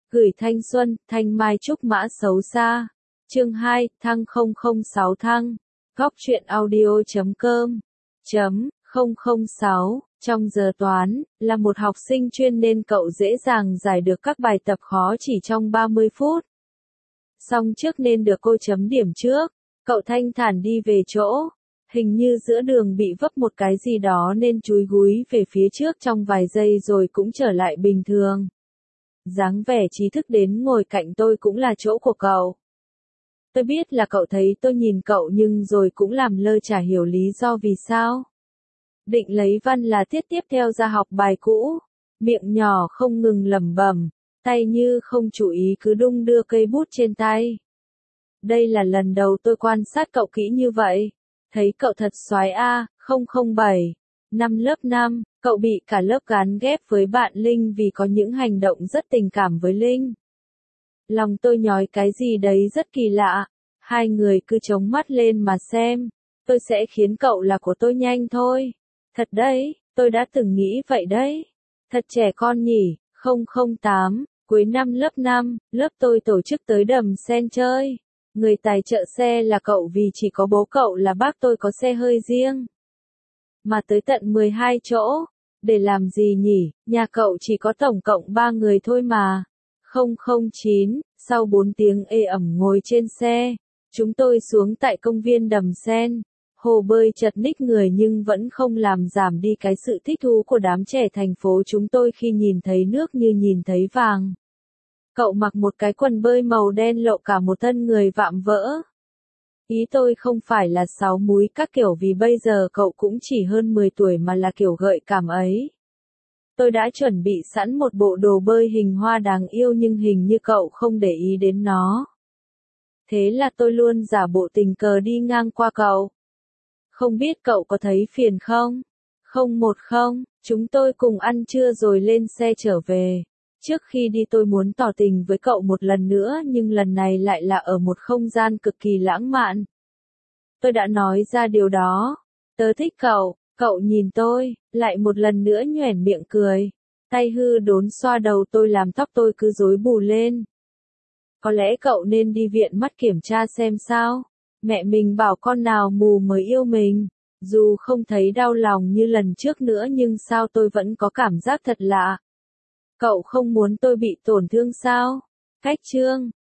Gửi thanh xuân, thanh mai trúc mã xấu xa. Chương 2, thăng 006 thăng. Góc truyện audio.com. 006, trong giờ toán, là một học sinh chuyên nên cậu dễ dàng giải được các bài tập khó chỉ trong 30 phút. Xong trước nên được cô chấm điểm trước, cậu thanh thản đi về chỗ. Hình như giữa đường bị vấp một cái gì đó nên chúi gúi về phía trước trong vài giây rồi cũng trở lại bình thường. Dáng vẻ trí thức đến ngồi cạnh tôi cũng là chỗ của cậu. Tôi biết là cậu thấy tôi nhìn cậu nhưng rồi cũng làm lơ chả hiểu lý do vì sao. Định lấy văn là tiết tiếp theo ra học bài cũ, miệng nhỏ không ngừng lẩm bẩm, tay như không chú ý cứ đung đưa cây bút trên tay. Đây là lần đầu tôi quan sát cậu kỹ như vậy. Thấy cậu thật soái a, 007. Năm lớp 5, cậu bị cả lớp gán ghép với bạn Linh vì có những hành động rất tình cảm với Linh. Lòng tôi nhói cái gì đấy rất kỳ lạ. Hai người cứ chống mắt lên mà xem. Tôi sẽ khiến cậu là của tôi nhanh thôi. Thật đấy, tôi đã từng nghĩ vậy đấy. Thật trẻ con nhỉ. 008, cuối năm lớp 5, lớp tôi tổ chức tới Đầm Sen chơi. Người tài trợ xe là cậu vì chỉ có bố cậu là bác tôi có xe hơi riêng. Mà tới tận 12 chỗ. Để làm gì nhỉ, nhà cậu chỉ có tổng cộng 3 người thôi mà. 009, sau 4 tiếng ê ẩm ngồi trên xe, chúng tôi xuống tại công viên Đầm Sen. Hồ bơi chật ních người nhưng vẫn không làm giảm đi cái sự thích thú của đám trẻ thành phố chúng tôi khi nhìn thấy nước như nhìn thấy vàng. Cậu mặc một cái quần bơi màu đen lộ cả một thân người vạm vỡ. Ý tôi không phải là sáu múi các kiểu vì bây giờ cậu cũng chỉ hơn 10 tuổi mà là kiểu gợi cảm ấy. Tôi đã chuẩn bị sẵn một bộ đồ bơi hình hoa đáng yêu nhưng hình như cậu không để ý đến nó. Thế là tôi luôn giả bộ tình cờ đi ngang qua cậu. Không biết cậu có thấy phiền không? 010, chúng tôi cùng ăn trưa rồi lên xe trở về. Trước khi đi tôi muốn tỏ tình với cậu một lần nữa nhưng lần này lại là ở một không gian cực kỳ lãng mạn. Tôi đã nói ra điều đó. Tớ thích cậu, cậu nhìn tôi, lại một lần nữa nhoẻn miệng cười. Tay hư đốn xoa đầu tôi làm tóc tôi cứ rối bù lên. Có lẽ cậu nên đi viện mắt kiểm tra xem sao. Mẹ mình bảo con nào mù mới yêu mình. Dù không thấy đau lòng như lần trước nữa nhưng sao tôi vẫn có cảm giác thật lạ. Cậu không muốn tôi bị tổn thương sao? Cách chương